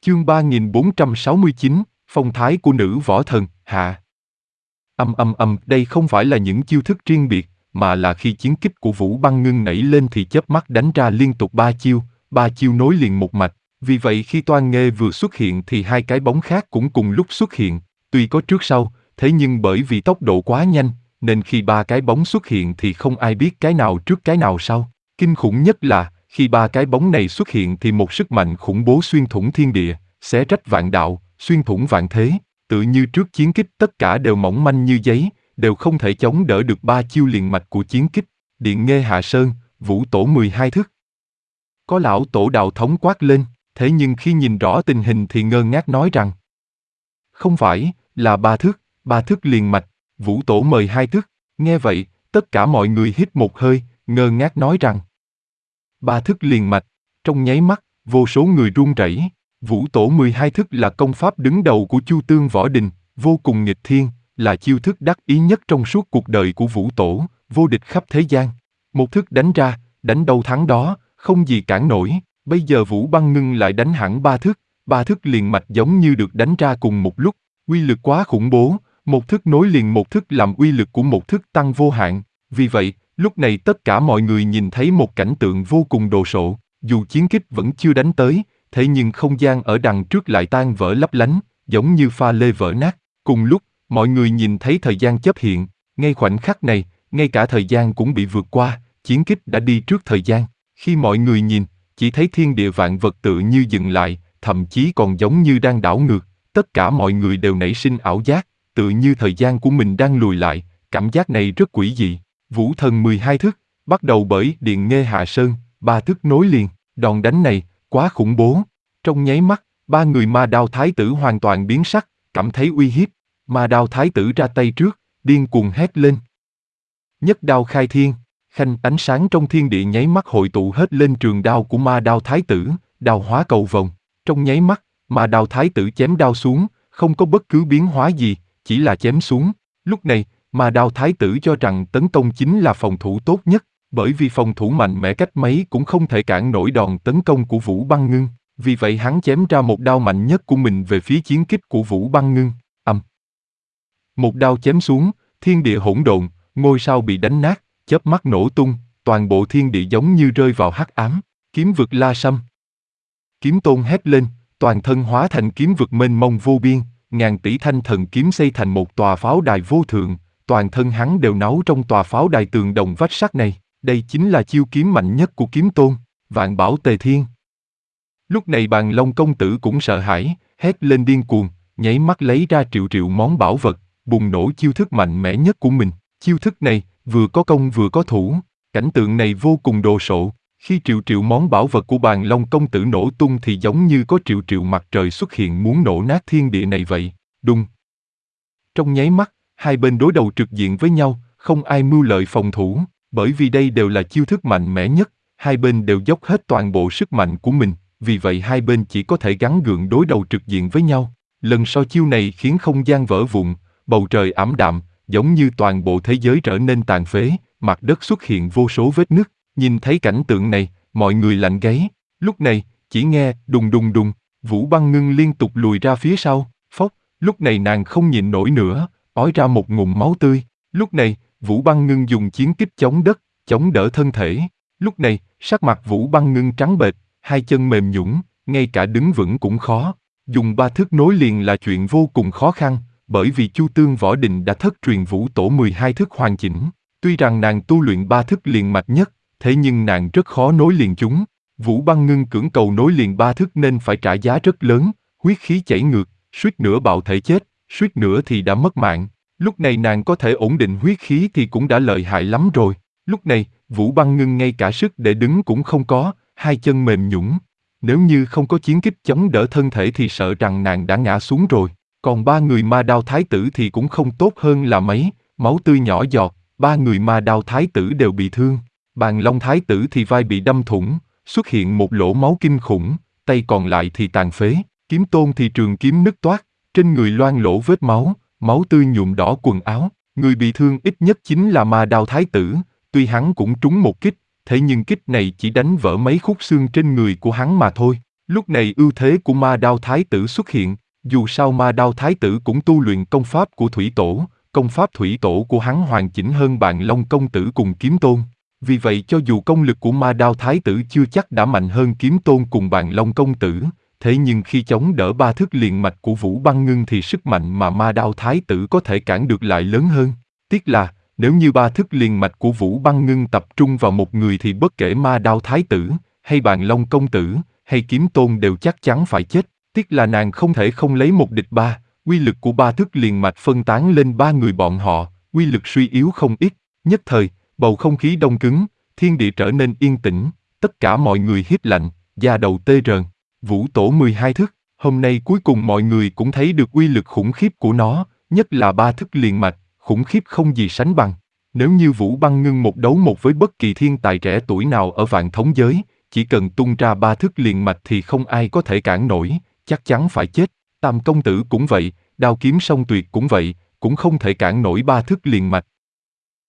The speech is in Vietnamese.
Chương 3469, phong thái của nữ võ thần, hạ. Đây không phải là những chiêu thức riêng biệt, mà là khi chiến kích của Vũ Băng Ngưng nảy lên thì chớp mắt đánh ra liên tục ba chiêu nối liền một mạch. Vì vậy khi Toan Nghê vừa xuất hiện thì hai cái bóng khác cũng cùng lúc xuất hiện, tuy có trước sau, thế nhưng bởi vì tốc độ quá nhanh, nên khi ba cái bóng xuất hiện thì không ai biết cái nào trước cái nào sau. Kinh khủng nhất là, khi ba cái bóng này xuất hiện thì một sức mạnh khủng bố xuyên thủng thiên địa, xé rách vạn đạo, xuyên thủng vạn thế, tự như trước chiến kích tất cả đều mỏng manh như giấy, đều không thể chống đỡ được ba chiêu liền mạch của chiến kích. Điện Nghê Hạ Sơn, Vũ Tổ 12 thức. Có lão tổ Đạo Thống quát lên, thế nhưng khi nhìn rõ tình hình thì ngơ ngác nói rằng không phải, là ba thức liền mạch, Vũ Tổ mời hai thức. Nghe vậy, tất cả mọi người hít một hơi, ngơ ngác nói rằng ba thức liền mạch. Trong nháy mắt, vô số người run rẩy. Vũ Tổ 12 thức là công pháp đứng đầu của Chu Tương Võ Đình, vô cùng nghịch thiên, là chiêu thức đắc ý nhất trong suốt cuộc đời của Vũ Tổ, vô địch khắp thế gian. Một thức đánh ra, đánh đâu thắng đó, không gì cản nổi. Bây giờ Vũ Băng Ngưng lại đánh hẳn ba thức liền mạch giống như được đánh ra cùng một lúc, uy lực quá khủng bố, một thức nối liền một thức làm uy lực của một thức tăng vô hạn. Vì vậy, lúc này tất cả mọi người nhìn thấy một cảnh tượng vô cùng đồ sộ, dù chiến kích vẫn chưa đánh tới, thế nhưng không gian ở đằng trước lại tan vỡ lấp lánh, giống như pha lê vỡ nát. Cùng lúc, mọi người nhìn thấy thời gian chớp hiện, ngay khoảnh khắc này, ngay cả thời gian cũng bị vượt qua, chiến kích đã đi trước thời gian. Khi mọi người nhìn, chỉ thấy thiên địa vạn vật tự như dừng lại, thậm chí còn giống như đang đảo ngược, tất cả mọi người đều nảy sinh ảo giác, tự như thời gian của mình đang lùi lại, cảm giác này rất quỷ dị. Vũ Thần 12 thức, bắt đầu bởi Điện Nghê Hạ Sơn, ba thức nối liền, đòn đánh này, quá khủng bố. Trong nháy mắt, ba người Ma Đao Thái Tử hoàn toàn biến sắc, cảm thấy uy hiếp. Ma Đao Thái Tử ra tay trước, điên cuồng hét lên. Nhất đao khai thiên, khanh ánh sáng trong thiên địa nháy mắt hội tụ hết lên trường đao của Ma Đao Thái Tử, đao hóa cầu vồng. Trong nháy mắt, Ma Đao Thái Tử chém đao xuống, không có bất cứ biến hóa gì, chỉ là chém xuống. Lúc này, Ma Đao Thái Tử cho rằng tấn công chính là phòng thủ tốt nhất, bởi vì phòng thủ mạnh mẽ cách mấy cũng không thể cản nổi đòn tấn công của Vũ Băng Ngưng. Vì vậy hắn chém ra một đao mạnh nhất của mình về phía chiến kích của Vũ Băng Ngưng. Một đao chém xuống, thiên địa hỗn độn, ngôi sao bị đánh nát, chớp mắt nổ tung, toàn bộ thiên địa giống như rơi vào hắc ám. Kiếm vực La Sâm. Kiếm Tôn hét lên, toàn thân hóa thành kiếm vực mênh mông vô biên, ngàn tỷ thanh thần kiếm xây thành một tòa pháo đài vô thượng, toàn thân hắn đều náu trong tòa pháo đài tường đồng vách sắt này. Đây chính là chiêu kiếm mạnh nhất của Kiếm Tôn, Vạn Bảo Tề Thiên. Lúc này Bàn Long công tử cũng sợ hãi, hét lên điên cuồng, nháy mắt lấy ra triệu triệu món bảo vật, bùng nổ chiêu thức mạnh mẽ nhất của mình. Chiêu thức này, vừa có công vừa có thủ, cảnh tượng này vô cùng đồ sộ. Khi triệu triệu món bảo vật của Bàn Long công tử nổ tung thì giống như có triệu triệu mặt trời xuất hiện muốn nổ nát thiên địa này vậy. Đùng. Trong nháy mắt, hai bên đối đầu trực diện với nhau, không ai mưu lợi phòng thủ, bởi vì đây đều là chiêu thức mạnh mẽ nhất, hai bên đều dốc hết toàn bộ sức mạnh của mình, vì vậy hai bên chỉ có thể gắng gượng đối đầu trực diện với nhau. Lần sau chiêu này khiến không gian vỡ vụn, bầu trời ảm đạm, giống như toàn bộ thế giới trở nên tàn phế, mặt đất xuất hiện vô số vết nứt. Nhìn thấy cảnh tượng này, mọi người lạnh gáy. Lúc này, chỉ nghe đùng đùng đùng, Vũ Băng Ngưng liên tục lùi ra phía sau, phốc. Lúc này nàng không nhịn nổi nữa, ói ra một ngụm máu tươi. Lúc này, Vũ Băng Ngưng dùng chiến kích chống đất, chống đỡ thân thể. Lúc này, sắc mặt Vũ Băng Ngưng trắng bệch, hai chân mềm nhũn, ngay cả đứng vững cũng khó. Dùng ba thức nối liền là chuyện vô cùng khó khăn, bởi vì Chu Tương Võ Đình đã thất truyền Vũ Tổ 12 thức hoàn chỉnh. Tuy rằng nàng tu luyện ba thức liền mạch nhất, thế nhưng nàng rất khó nối liền chúng. Vũ Băng Ngưng cưỡng cầu nối liền ba thức nên phải trả giá rất lớn, huyết khí chảy ngược, suýt nữa bạo thể chết, suýt nữa thì đã mất mạng. Lúc này nàng có thể ổn định huyết khí thì cũng đã lợi hại lắm rồi. Lúc này, Vũ Băng Ngưng ngay cả sức để đứng cũng không có, hai chân mềm nhũn. Nếu như không có chiến kích chống đỡ thân thể thì sợ rằng nàng đã ngã xuống rồi. Còn ba người Ma Đao Thái Tử thì cũng không tốt hơn là mấy, máu tươi nhỏ giọt, ba người Ma Đao Thái Tử đều bị thương. Bàn Long Thái Tử thì vai bị đâm thủng, xuất hiện một lỗ máu kinh khủng, tay còn lại thì tàn phế. Kiếm Tôn thì trường kiếm nứt toác, trên người loang lỗ vết máu, máu tươi nhuộm đỏ quần áo. Người bị thương ít nhất chính là Ma Đao Thái Tử, tuy hắn cũng trúng một kích, thế nhưng kích này chỉ đánh vỡ mấy khúc xương trên người của hắn mà thôi. Lúc này ưu thế của Ma Đao Thái tử xuất hiện, dù sao Ma Đao Thái tử cũng tu luyện công pháp của Thủy Tổ, công pháp Thủy Tổ của hắn hoàn chỉnh hơn Bàn Long công tử cùng Kiếm Tôn. Vì vậy cho dù công lực của Ma Đao Thái tử chưa chắc đã mạnh hơn Kiếm Tôn cùng Bàn Long công tử, thế nhưng khi chống đỡ ba thức liền mạch của Vũ Băng Ngưng thì sức mạnh mà Ma Đao Thái tử có thể cản được lại lớn hơn. Tiếc là, nếu như ba thức liền mạch của Vũ Băng Ngưng tập trung vào một người thì bất kể Ma Đao Thái tử, hay Bàn Long công tử, hay Kiếm Tôn đều chắc chắn phải chết. Tiếc là nàng không thể không lấy một địch ba, uy lực của ba thức liền mạch phân tán lên ba người bọn họ, uy lực suy yếu không ít. Nhất thời, bầu không khí đông cứng, thiên địa trở nên yên tĩnh, tất cả mọi người hít lạnh, da đầu tê rờn. Vũ Tổ 12 thức, hôm nay cuối cùng mọi người cũng thấy được uy lực khủng khiếp của nó, nhất là ba thức liền mạch, khủng khiếp không gì sánh bằng. Nếu như Vũ Băng Ngưng một đấu một với bất kỳ thiên tài trẻ tuổi nào ở vạn thống giới, chỉ cần tung ra ba thức liền mạch thì không ai có thể cản nổi, chắc chắn phải chết. Tam công tử cũng vậy, Đao Kiếm Song Tuyệt cũng vậy, cũng không thể cản nổi ba thức liền mạch.